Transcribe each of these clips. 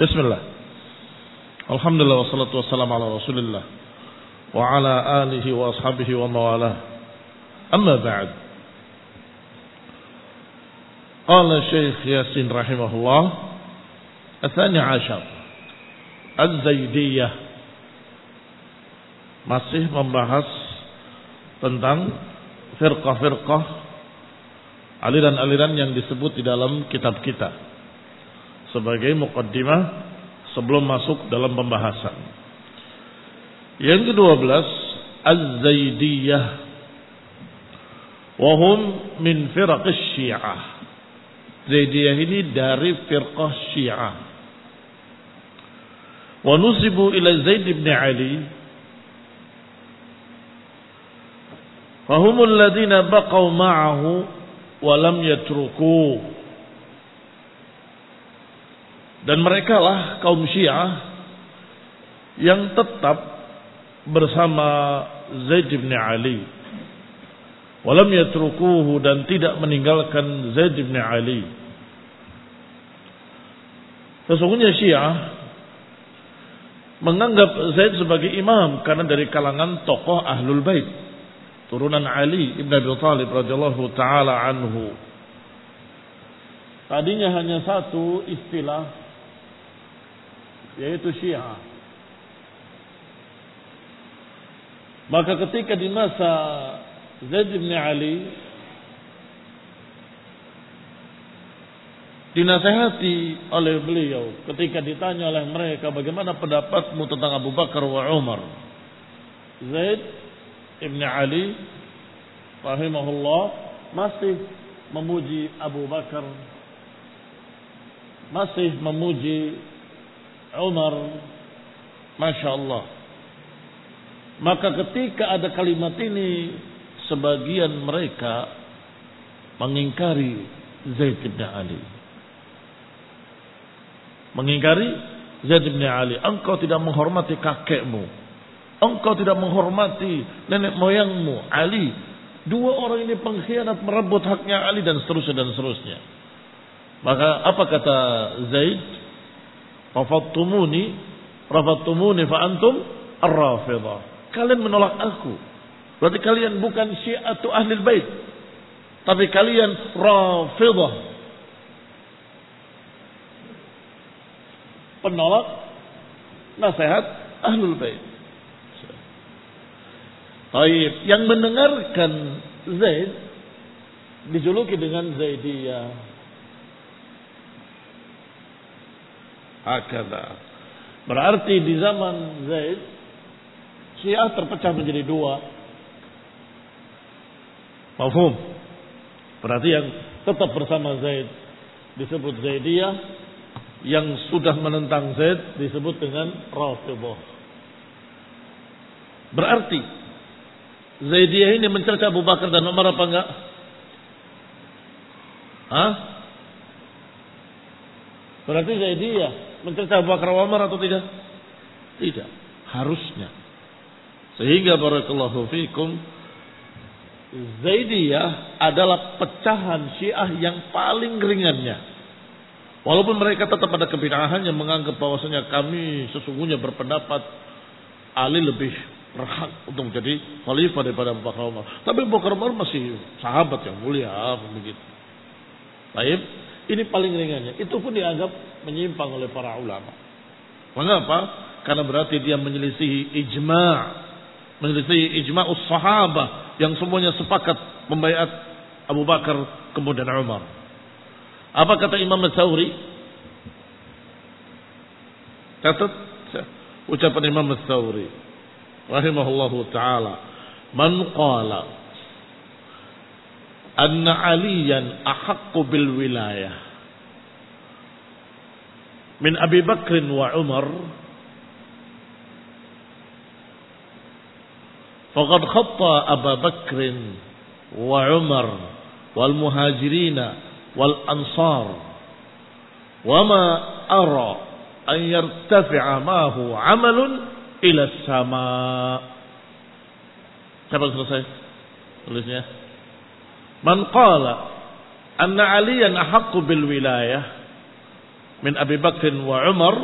Bismillah. Alhamdulillah wassalatu wassalamu ala Rasulillah wa ala alihi wa ashabihi wa mawalah. Amma ba'd. Qala Syekh Yasin rahimahullah, Ats-Tsani 'Asyar, Az-Zaidiyah, masih membahas tentang firqah-firqah, aliran-aliran yang disebut di dalam kitab kita sebagai muqaddimah sebelum masuk dalam pembahasan. Yang ke-12, Az-Zaidiyah, wa hum min firaq Syiah. Zaidiyah ini dari firqah Syiah. Wa nusibu ila Zaid ibn Ali, fa humul ladina baqaw ma'ahu wa lam yatrukuhu. Dan mereka lah kaum Syiah yang tetap bersama Zaid bin Ali, walam yatrukuhu, dan tidak meninggalkan Zaid bin Ali. Sesungguhnya Syiah menganggap Zaid sebagai imam karena dari kalangan tokoh Ahlul Bait, turunan Ali ibn Abi Thalib radhiyallahu taala anhu. Tadinya hanya satu istilah, yaitu Syiah. Maka ketika di masa Zaid bin Ali dinasehati oleh beliau, ketika ditanya oleh mereka, bagaimana pendapatmu tentang Abu Bakar wa Umar? Zaid bin Ali rahimahullah masih memuji Abu Bakar, masih memuji Umar, Masya Allah. Maka ketika ada kalimat ini, sebagian mereka mengingkari Zaid bin Ali. Mengingkari Zaid bin Ali. Engkau tidak menghormati kakekmu, engkau tidak menghormati nenek moyangmu Ali. Dua orang ini pengkhianat, merebut haknya Ali, dan seterusnya dan seterusnya. Maka apa kata Zaid? Rafattumuni fa antum ar-Rafidah. Kalian menolak aku, berarti kalian bukan Syi'atu Ahlul Bait, tapi kalian Rafidah, penolak nasihat Ahlul Bait. Baik, yang mendengarkan Zaid dijuluki dengan Zaidiyah. Hakada. Berarti di zaman Zaid, Syiah terpecah menjadi dua. Mafhum? Berarti yang tetap bersama Zaid disebut Zaidiyah, yang sudah menentang Zaid disebut dengan Rafidhah. Berarti Zaidiyah ini mencerca Abu Bakar dan Umar apa enggak? Berarti Zaidiyah mencerca Abu Bakar Umar atau tidak? Tidak, harusnya. Sehingga barakallahu fikum, Zaidiyah adalah pecahan Syiah yang paling ringannya. Walaupun mereka tetap pada kebid'ahan yang menganggap bahwasanya kami sesungguhnya berpendapat Ali lebih berhak untuk menjadi khalifah daripada Abu Bakar Umar. Tapi Abu Bakar Umar masih sahabat yang mulia, begitu. Baik. Ini paling ringannya. Itu pun dianggap menyimpang oleh para ulama. Mengapa? Karena berarti dia menyelisihi ijma'us sahabah yang semuanya sepakat membaiat Abu Bakar kemudian Umar. Apa kata Imam Ats-Tsauri? Catat ucapan Imam Ats-Tsauri rahimahullahu taala, man qala anna aliyan ahaqqu bil wilayah min Abi Bakr wa Umar faqad khatta Abu Bakr wa Umar wal muhajirin wal ansar wa ma ara an yartafi'a ma hu 'amalun ila as-sama'. Sampai selesai tulisnya. Man qala anna aliyan ahaqqu bil wilayah min Abi Bakr wa Umar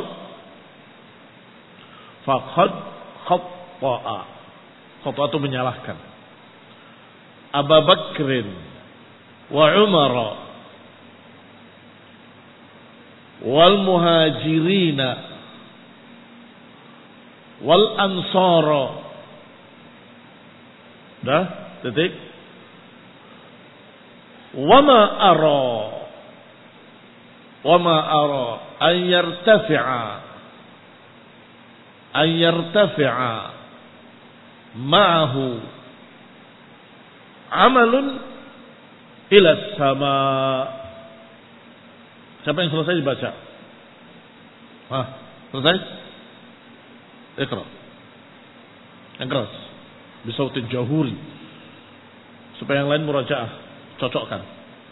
faqad khatta'a. Khata' itu menyalahkan. Abu Bakr wa Umar wal muhajirin wal ansar. Dah, titik. Wa ma ara an yartafi'a ma'ahu amalun ila sama. Siapa yang selesai dibaca? Selesai? Iqra. Yang keras. Bisautin jahuri. Supaya yang lain murajaah. Cocokkan.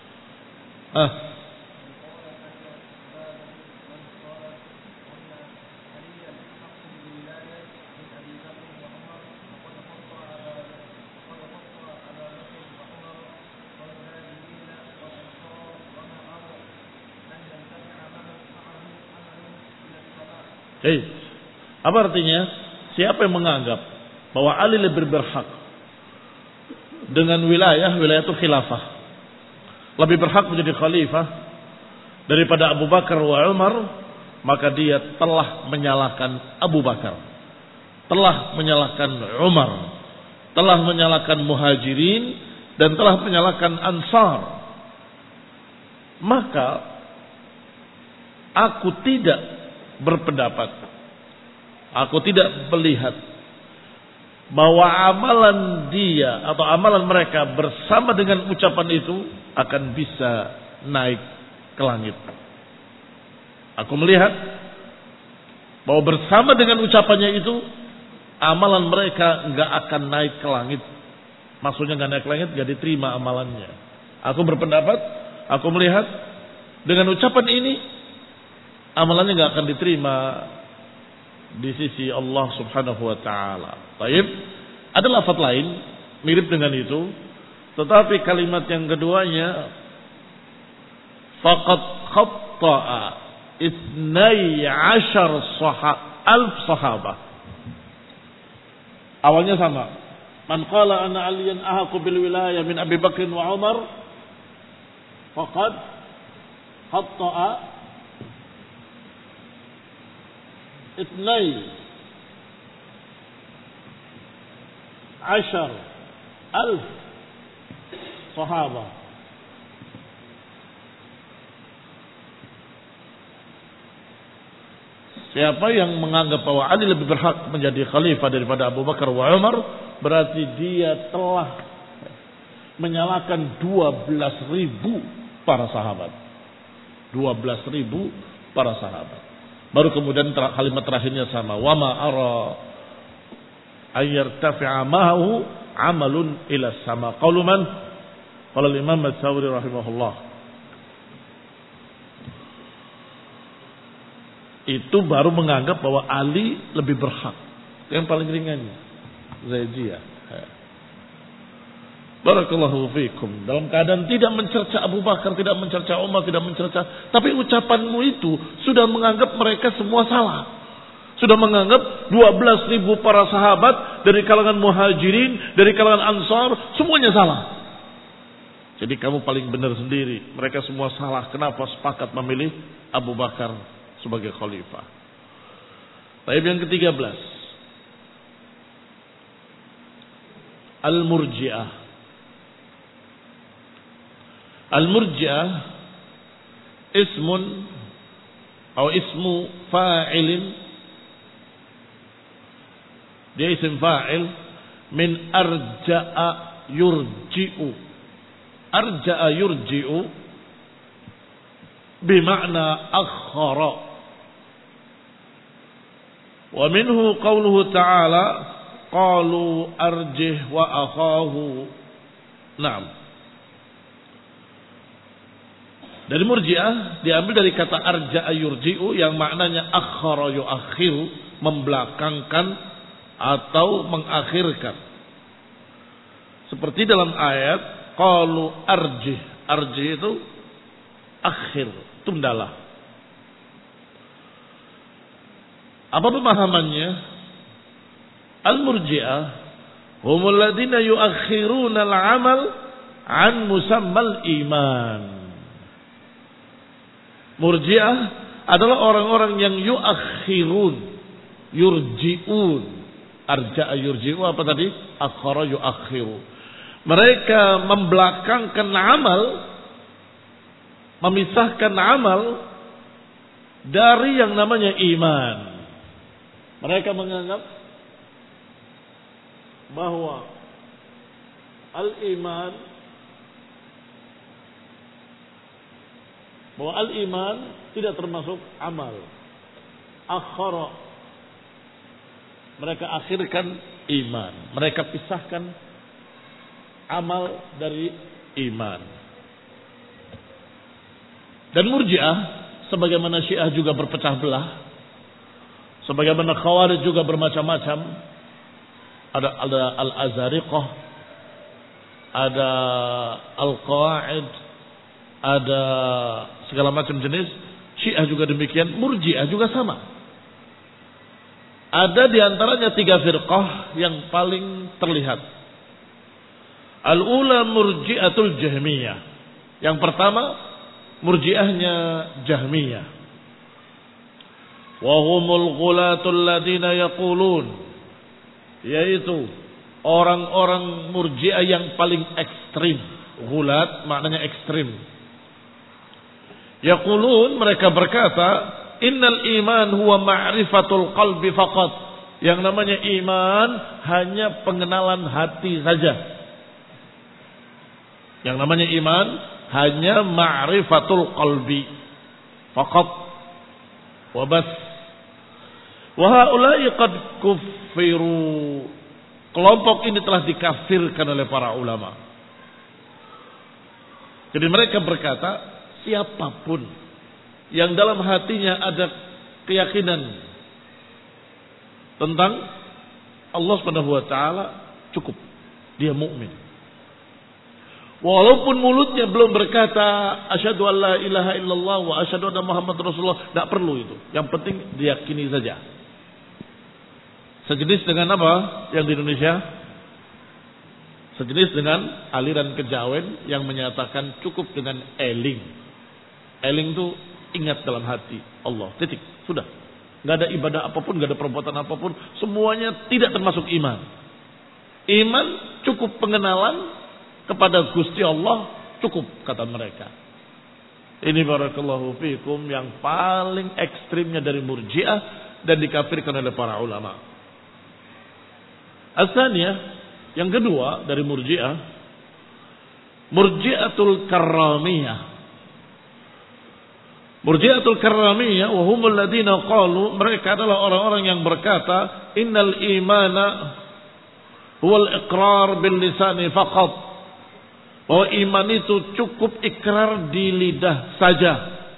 Apa artinya? Siapa yang menganggap bahwa Ali lebih berhak dengan wilayah itu khilafah, lebih berhak menjadi khalifah daripada Abu Bakar wa Umar, maka dia telah menyalahkan Abu Bakar, telah menyalahkan Umar, telah menyalahkan Muhajirin, dan telah menyalahkan Ansar. Maka aku tidak berpendapat, aku tidak melihat bahwa amalan dia atau amalan mereka bersama dengan ucapan itu akan bisa naik ke langit. Aku melihat bahwa bersama dengan ucapannya itu amalan mereka nggak akan naik ke langit. Maksudnya nggak naik ke langit, nggak diterima amalannya. Aku berpendapat, aku melihat dengan ucapan ini amalannya nggak akan diterima di sisi Allah Subhanahu wa taala. Baik, ada lafaz lain mirip dengan itu, tetapi kalimat yang keduanya faqad khatta'a 12,000 sahabah. Awalnya sama. Man qala anna aliyan ahaqu bil wilayah min Abi Bakr wa Umar faqad khatta'a 12,000 sahabah. Siapa yang menganggap bahwa Ali lebih berhak menjadi khalifah daripada Abu Bakar wa Umar, berarti dia telah menyalahkan 12,000 para sahabat. 12,000 para sahabat. Baru kemudian kalimat terakhirnya sama. Wa ma ara ayyartafi'a ma'ahu amalun ila sama. Qaulu man? Qala al-Imam Ats-Tsawri rahimahullah. Itu baru menganggap bahwa Ali lebih berhak. Yang paling ringannya Zaidiyah. Barakallahu fiikum. Dalam keadaan tidak mencerca Abu Bakar, tidak mencerca Umar, tidak mencerca, tapi ucapanmu itu sudah menganggap mereka semua salah. Sudah menganggap 12,000 para sahabat dari kalangan Muhajirin, dari kalangan Ansar, semuanya salah. Jadi kamu paling benar sendiri. Mereka semua salah. Kenapa sepakat memilih Abu Bakar sebagai khalifah? Baik, yang ke-13. Al-Murji'ah. Al-Murji'ah ismun atau ismu fa'ilin, dia isim fa'il min arja'a yurji'u. Arja'a yurji'u bima'na akhara. Wa minhu qawluhu ta'ala qalu arjih wa akhahu. Naam. Dari Murji'ah diambil dari kata arja'a yurji'u yang maknanya akhara yu'akhiru, membelakangkan atau mengakhirkan. Seperti dalam ayat qalu arjih. Arjih itu akhir, tundalah. Apa pemahamannya? Al-Murji'ah humul ladzina yuakhiruna al-amal an musammal iman. Murji'ah adalah orang-orang yang yuakhirun, yurji'un. Arja'a yurji'u apa tadi? Akhara yuakhiru. Mereka membelakangkan amal, memisahkan amal dari yang namanya iman. Mereka menganggap bahwa al-iman tidak termasuk amal. Akhara, mereka akhirkan iman. Mereka pisahkan amal dari iman. Dan Murji'ah sebagaimana Syiah juga berpecah belah, sebagaimana Khawarij juga bermacam-macam. Ada Al-Azariqah, ada Al-Qawaid, ada segala macam jenis. Syiah juga demikian, Murji'ah juga sama. Ada di antaranya 3 firqah yang paling terlihat. Al-ula Murji'atul Jahmiyah. Yang pertama Murji'ahnya Jahmiyah. Wa humul ghulatul ladina yaqulun, yaitu orang-orang Murji'ah yang paling ekstrim. Ghulat maknanya ekstrim. Yaqulun, mereka berkata, innal iman huwa ma'rifatul qalbi faqat. Yang namanya iman hanya pengenalan hati saja. Yang namanya iman hanya ma'rifatul qalbi faqat wa bas. Wa haula'i qad kuffiru. Kelompok ini telah dikafirkan oleh para ulama. Jadi mereka berkata, siapapun yang dalam hatinya ada keyakinan tentang Allah Subhanahu wa taala, cukup dia mukmin. Walaupun mulutnya belum berkata asyhadu an la ilaha illallah wa asyhadu anna Muhammad Rasulullah, tidak perlu itu. Yang penting diyakini saja. Sejenis dengan apa yang di Indonesia? Sejenis dengan aliran kejawen yang menyatakan cukup dengan eling. Eling itu ingat dalam hati Allah. Titik. Sudah. Nggak ada ibadah apapun, nggak ada perbuatan apapun, semuanya tidak termasuk iman. Iman cukup pengenalan kepada Gusti Allah, cukup kata mereka. Ini barakallahu fikum yang paling ekstrimnya dari Murji'ah dan dikafirkan oleh para ulama. Asalnya yang kedua dari Murji'ah, Murji'atul Karramiyah. Murji'atul Karramiyah wa humul ladina qalu, mereka adalah orang-orang yang berkata innal imana huwal iqrar bil lisani faqat. Bahwa iman itu cukup ikrar di lidah saja.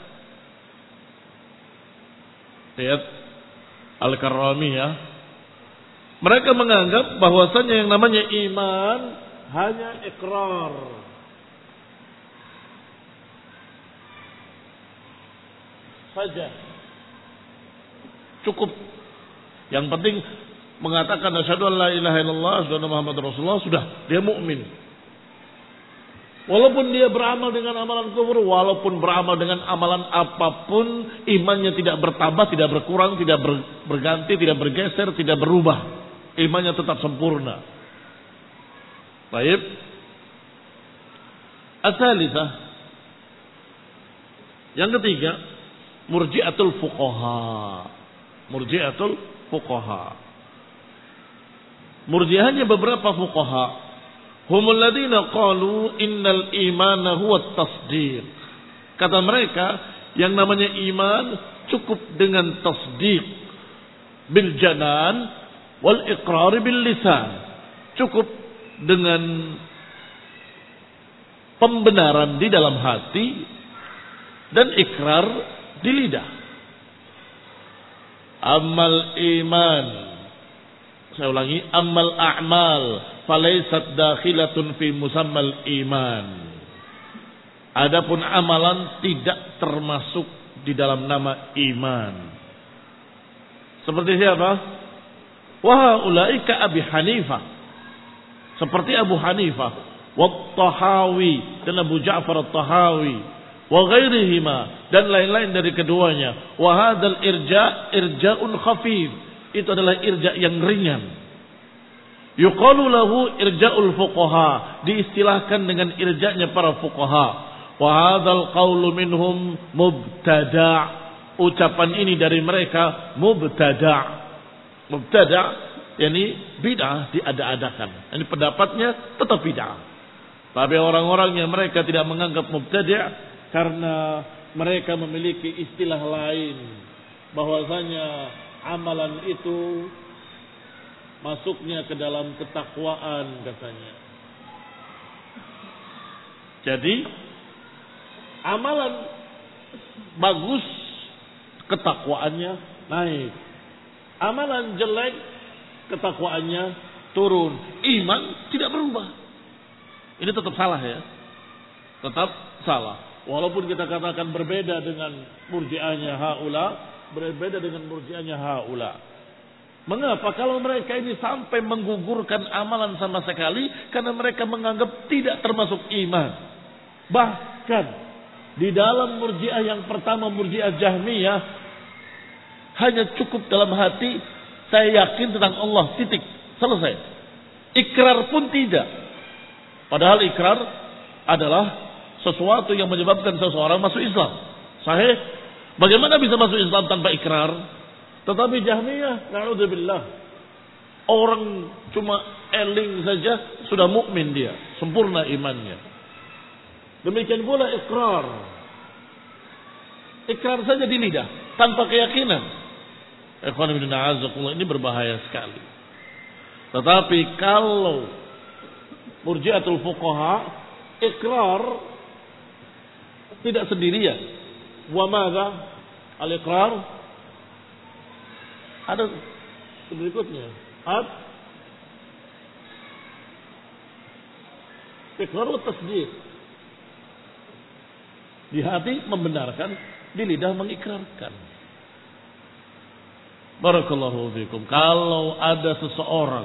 Lihat Al-Karramiyah. Mereka menganggap bahwasanya yang namanya iman hanya ikrar. Saja. Cukup. Yang penting mengatakan asyhadu an la ilaha illallah, asyhadu anna Muhammad Rasulullah, sudah dia mukmin. Walaupun dia beramal dengan amalan kufur, walaupun beramal dengan amalan apapun, imannya tidak bertambah, tidak berkurang, tidak berganti, tidak bergeser, tidak berubah. Imannya tetap sempurna. Baik. As-salisah. Yang ketiga, Murji'atul Fuqaha. Murji'atul Fuqaha. Murji'ahnya beberapa fuqaha. Humul ladina qalu innal imana huwa tasdiq. Kata mereka, yang namanya iman cukup dengan tasdiq bil janan wal iqrar bil lisan. Cukup dengan pembenaran di dalam hati dan ikrar di lidah. Amal iman, saya ulangi, amal a'mal falaisat dakhilatun fi musammal iman. Adapun amalan tidak termasuk di dalam nama iman. Seperti siapa? Wa ulaika Abi Hanifah. Seperti Abu Hanifah, wa Tahawi dan Abu Ja'far At-Tahawi, wa ghairihima dan lain-lain dari keduanya. Wa hadzal irja'un khafif. Itu adalah irja' yang ringan. Yuqalu lahu irja'ul fuqaha, diistilahkan dengan irja'nya para fuqaha. Wa hadzal qawlu minhum mubtada', ucapan ini dari mereka mubtada'. Mubtada' yakni bid'ah diada-adakan. Ini pendapatnya tetap bid'ah. Tapi orang-orang yang mereka tidak menganggap mubtada' karena mereka memiliki istilah lain bahwasanya amalan itu masuknya ke dalam ketakwaan katanya. Jadi amalan bagus ketakwaannya naik. Amalan jelek ketakwaannya turun. Iman tidak berubah. Ini tetap salah ya. Tetap salah. Walaupun kita katakan berbeda dengan murji'ahnya haula, berbeda dengan murji'ahnya haula. Mengapa? Kalau mereka ini sampai menggugurkan amalan sama sekali karena mereka menganggap tidak termasuk iman. Bahkan di dalam murji'ah yang pertama, murji'ah Jahmiyah, hanya cukup dalam hati saya yakin tentang Allah, titik, selesai. Ikrar pun tidak. Padahal ikrar adalah sesuatu yang menyebabkan seseorang masuk Islam. Sahih? Bagaimana bisa masuk Islam tanpa ikrar? Tetapi Jahmiyah, na'udzubillah, orang cuma eling saja sudah mukmin dia, sempurna imannya. Demikian pula ikrar. Ikrar saja di lidah tanpa keyakinan. Ikhwan fillah a'azzakumullah, ini berbahaya sekali. Tetapi kalau murji'atul fuqaha, ikrar tidak sendirian. Wa madza? Al-iqrar ada berikutnya. Iqrar wa tasdiq. Di hati membenarkan, di lidah mengikrarkan. Barakallahu fikum. Kalau ada seseorang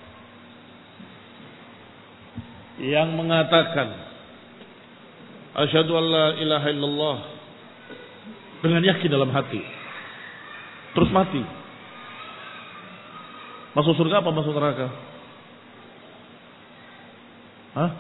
yang mengatakan asyhadu an la ilaha illallah dengan yakin dalam hati, terus mati, masuk surga apa masuk neraka? Hah?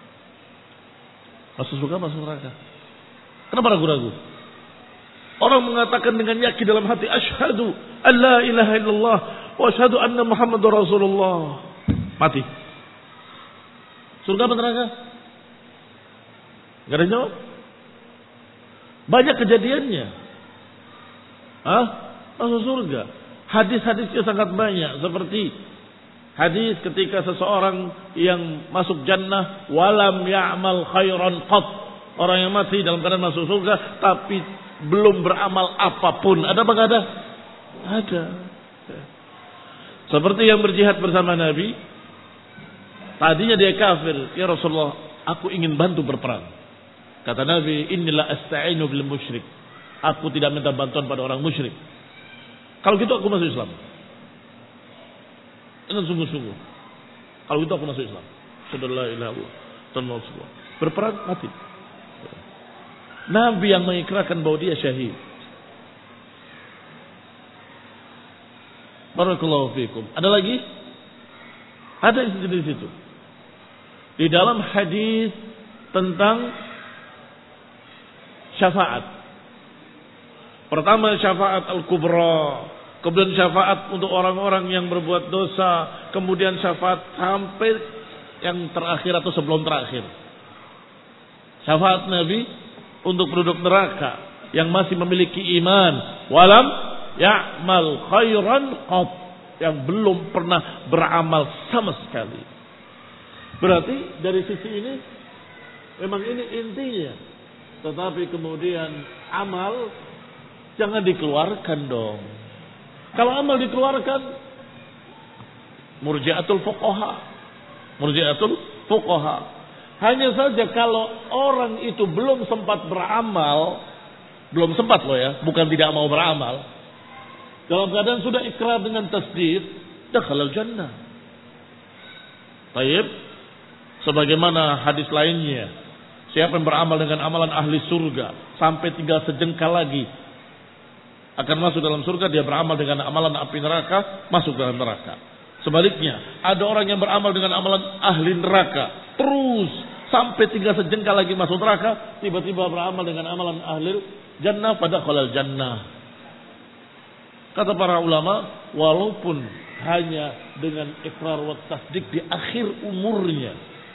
Masuk surga masuk neraka? Kenapa ragu-ragu? Orang mengatakan dengan yakin dalam hati, asyhadu an la ilaha illallah wa asyhadu anna Muhammadar Rasulullah. Mati. Surga apa neraka? Gak ada jawab. Banyak kejadiannya. Hah? Masuk surga. Hadis-hadisnya sangat banyak. Seperti hadis ketika seseorang yang masuk jannah walam ya'mal khairan qat. Orang yang mati dalam keadaan masuk surga tapi belum beramal apapun. Ada apa enggak ada? Ada. Seperti yang berjihad bersama Nabi. Tadinya dia kafir. Ya Rasulullah, aku ingin bantu berperang. Kata Nabi, inilah asta'inu bil musyrik. Aku tidak minta bantuan pada orang musyrik. Kalau gitu aku masuk Islam. Dengan sungguh-sungguh. Kalau gitu aku masuk Islam. Sallallahu alaihi wasallam. Berperang mati. Nabi yang mengikrarkan bahwa dia syahid. Barakallahu fikum. Ada lagi? Ada di situ. Di dalam hadis tentang syafaat. Pertama syafaat al-kubra, kemudian syafaat untuk orang-orang yang berbuat dosa, kemudian syafaat sampai yang terakhir atau sebelum terakhir. Syafaat Nabi untuk penduduk neraka yang masih memiliki iman, walam ya'mal khairan qat, yang belum pernah beramal sama sekali. Berarti dari sisi ini memang ini intinya. Tetapi kemudian amal jangan dikeluarkan dong. Kalau amal dikeluarkan, murji'atul fuqaha. Murji'atul fuqaha. Hanya saja kalau orang itu belum sempat beramal, belum sempat loh ya, bukan tidak mau beramal. dalam keadaan sudah ikrar dengan tasdid, dakhalal jannah. Taib, sebagaimana hadis lainnya, siapa yang beramal dengan amalan ahli surga sampai tinggal sejengkal lagi akan masuk dalam surga, dia beramal dengan amalan api neraka, masuk dalam neraka. Sebaliknya, ada orang yang beramal dengan amalan ahli neraka, terus sampai tinggal sejengkal lagi masuk neraka, tiba-tiba beramal dengan amalan ahli jannah, pada khalal jannah. Kata para ulama, walaupun hanya dengan ikrar wa tasdik di akhir umurnya,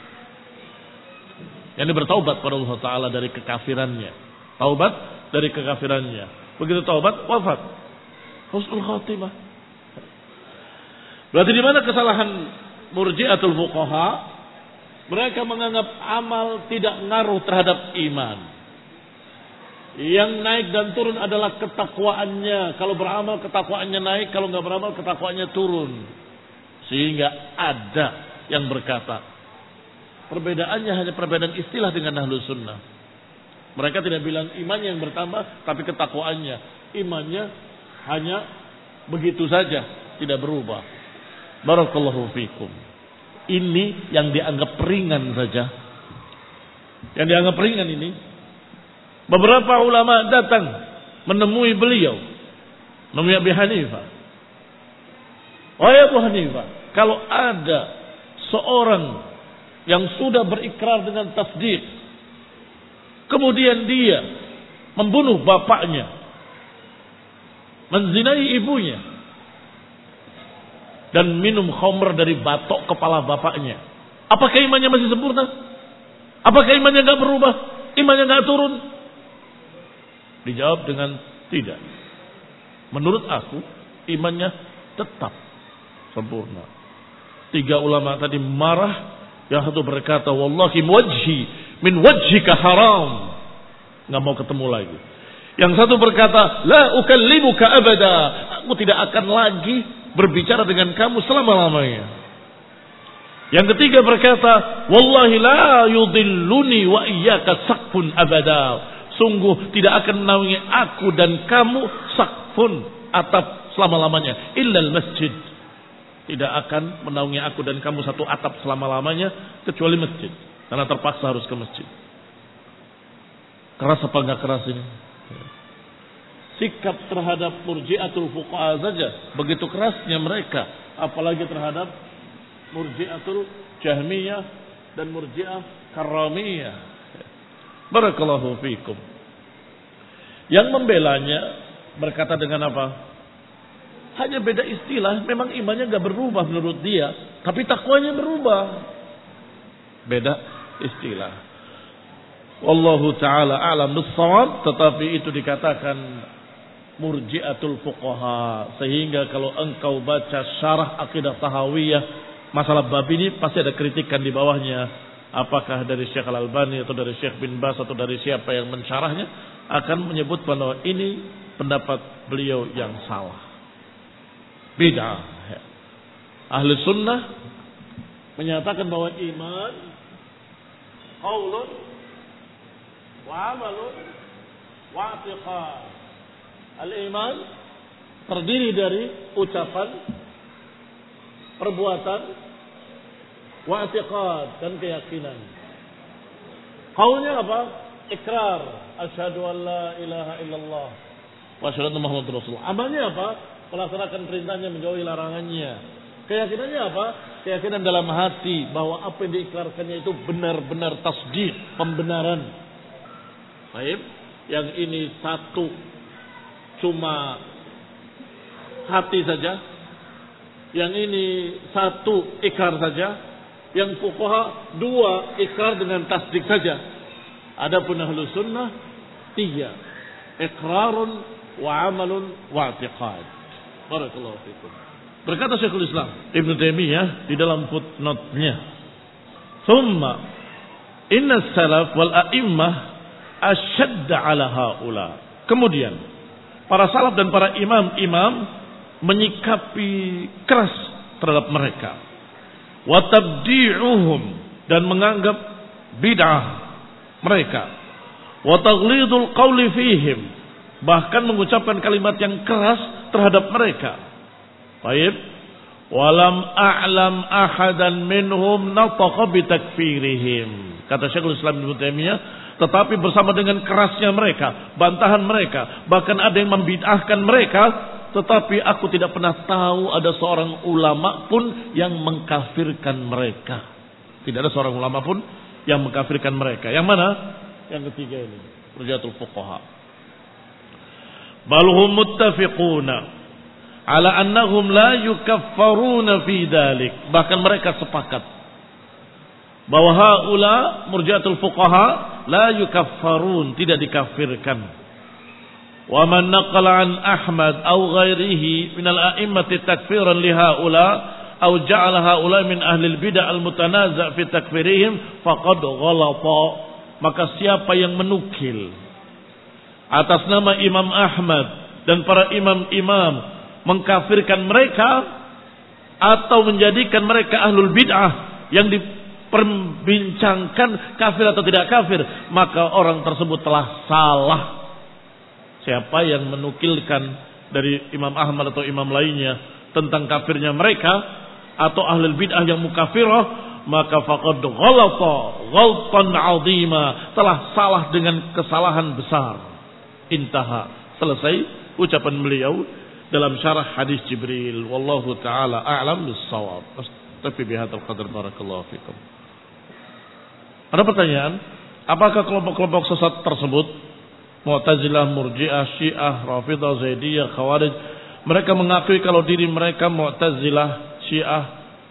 yang bertaubat pada Allah Ta'ala dari kekafirannya, taubat dari kekafirannya, begitu taubat, wafat, husnul khatimah. Berarti di mana kesalahan murji'atul fuqaha? Mereka menganggap amal tidak ngaruh terhadap iman. Yang naik dan turun adalah ketakwaannya. Kalau beramal ketakwaannya naik, kalau nggak beramal ketakwaannya turun. Sehingga ada yang berkata, perbedaannya hanya perbedaan istilah dengan ahlus sunnah. Mereka tidak bilang imannya yang bertambah, tapi ketakwaannya. Imannya hanya begitu saja, tidak berubah. Barakallahu fikum. Ini yang dianggap ringan saja. Yang dianggap ringan ini. Beberapa ulama datang menemui beliau. Menemui Abu Hanifah. Wahai Abu Hanifah, kalau ada seorang yang sudah berikrar dengan tasdik, kemudian dia membunuh bapaknya, menzinai ibunya, dan minum khamr dari batok kepala bapaknya, apakah imannya masih sempurna? Apakah imannya gak berubah? Imannya gak turun? Dijawab dengan tidak. Menurut aku, imannya tetap sempurna. 3 ulama tadi marah. Yang satu berkata, wallahi wajhi min wajhika haram. Gak mau ketemu lagi. Yang satu berkata, la ukallimuka abada. Aku tidak akan lagi berbicara dengan kamu selama-lamanya. Yang ketiga berkata, wallahi la yudilluni wa iyyaka saqfun abada. Sungguh tidak akan menaungi aku dan kamu saqfun, atap selama-lamanya, illal masjid. Tidak akan menaungi aku dan kamu satu atap selama-lamanya kecuali masjid. Karena terpaksa harus ke masjid. Keras apa enggak keras ini? Sikap terhadap murji'atul fuqaha saja begitu kerasnya mereka, apalagi terhadap murji'atul jahmiyah dan murji'ah karramiyah. Barakallahu fikum. Yang membelanya berkata dengan apa? Hanya beda istilah, memang imannya gak berubah menurut dia, tapi takwanya berubah. Beda istilah. Wallahu ta'ala a'lam bis-shawab, tetapi itu dikatakan murji'atul fuqaha. Sehingga kalau engkau baca syarah akidah tahawiyah masalah bab ini pasti ada kritikan di bawahnya. Apakah dari Syekh Al-Albani atau dari Syekh bin Bas atau dari siapa yang mensyarahnya akan menyebut bahwa ini pendapat beliau yang salah. Bid'ah. Ahli sunnah menyatakan bahwa iman qaulun wa amalun wa i'tiqad. Al-iman terdiri dari ucapan, perbuatan, wa i'tiqad, dan keyakinan. Qaulnya apa? Ikrar, asyhadu an la ilaha illallah wa asyhadu anna Muhammadar Rasulullah. Amalnya apa? Melaksanakan perintahnya, menjauhi larangannya. Keyakinannya apa? Keyakinan dalam hati bahwa apa yang diikrarkannya itu benar-benar tasdid, pembenaran. Baik, yang ini satu cuma hati saja, yang ini satu ikrar saja, yang fuqaha 2 ikrar dengan tasdik saja. Adapun ahlus sunnah 3, ikrarun wa amalun wa i'tiqad. Barakallahu fikum. Berkata Syekhul Islam Ibn Taimiyah di dalam footnote-nya, "Tsumma inna salaf wal a'immah asyadda 'ala haula." Kemudian para salaf dan para imam-imam menyikapi keras terhadap mereka. Wa tabdi'uhum, dan menganggap bid'ah mereka. Wa taghlidul qawli fihim, bahkan mengucapkan kalimat yang keras terhadap mereka. Baik. Walam a'lam ahadan minhum nataqa bitakfirihim. Kata Syekhul Islam Ibnu Taimiyah, tetapi bersama dengan kerasnya mereka, bantahan mereka, bahkan ada yang membid'ahkan mereka, tetapi aku tidak pernah tahu ada seorang ulama pun yang mengkafirkan mereka. Tidak ada seorang ulama pun yang mengkafirkan mereka. Yang mana? Yang ketiga ini, Murji'atul Fuqaha. Bal hum muttafiquna ala annahum la yukaffaruna fi dzalik. Bahkan mereka sepakat bahwa haula Murji'atul Fuqaha la yukaffarun, tidak dikafirkan. Wa man naqala an Ahmad aw ghairihi min al-a'immati takfiran li haula aw ja'ala haula min ahli al-bid'ah al-mutanaza' fi takfirihim faqad ghalata. Maka siapa yang menukil atas nama Imam Ahmad dan para imam-imam mengkafirkan mereka atau menjadikan mereka ahlul bid'ah yang diperbincangkan kafir atau tidak kafir, maka orang tersebut telah salah. Siapa yang menukilkan dari Imam Ahmad atau imam lainnya tentang kafirnya mereka atau ahlul bid'ah yang mukafirah, maka faqad ghalata ghaltan 'azima, telah salah dengan kesalahan besar. Intaha, selesai ucapan beliau dalam syarah hadis Jibril. Wallahu taala a'lam bis-shawab. Tapi bihadzal qadar, barakallahu fikum. Ada pertanyaan, apakah kelompok-kelompok sesat tersebut, Mu'tazilah, Murji'ah, Syiah, Rafidhah, Zaidiyah, Khawarij, mereka mengakui kalau diri mereka Mu'tazilah, Syiah,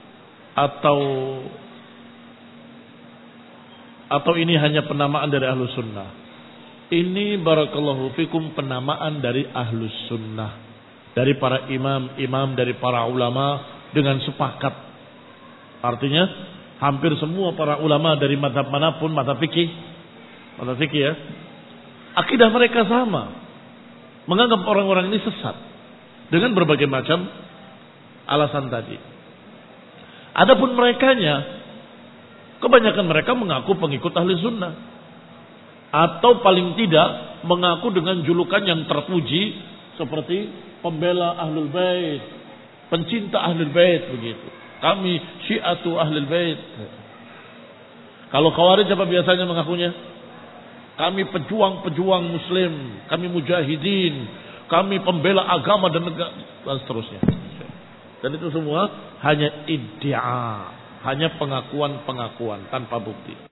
atau ini hanya penamaan dari Ahlus Sunnah? Ini barakallahu fikum penamaan dari Ahlus Sunnah, dari para imam-imam, dari para ulama dengan sepakat. Artinya hampir semua para ulama dari mazhab manapun, mazhab fikih ya, akidah mereka sama, menganggap orang-orang ini sesat dengan berbagai macam alasan tadi. Adapun merekanya, kebanyakan mereka mengaku pengikut ahli sunnah, atau paling tidak mengaku dengan julukan yang terpuji seperti pembela ahlul bait, pencinta ahlul bait begitu. Kami syiatu ahlul bait. Kalau Khawarij apa biasanya mengakunya? Kami pejuang-pejuang muslim, kami mujahidin, kami pembela agama dan negara, dan seterusnya. Dan itu semua hanya iddia, hanya pengakuan-pengakuan tanpa bukti.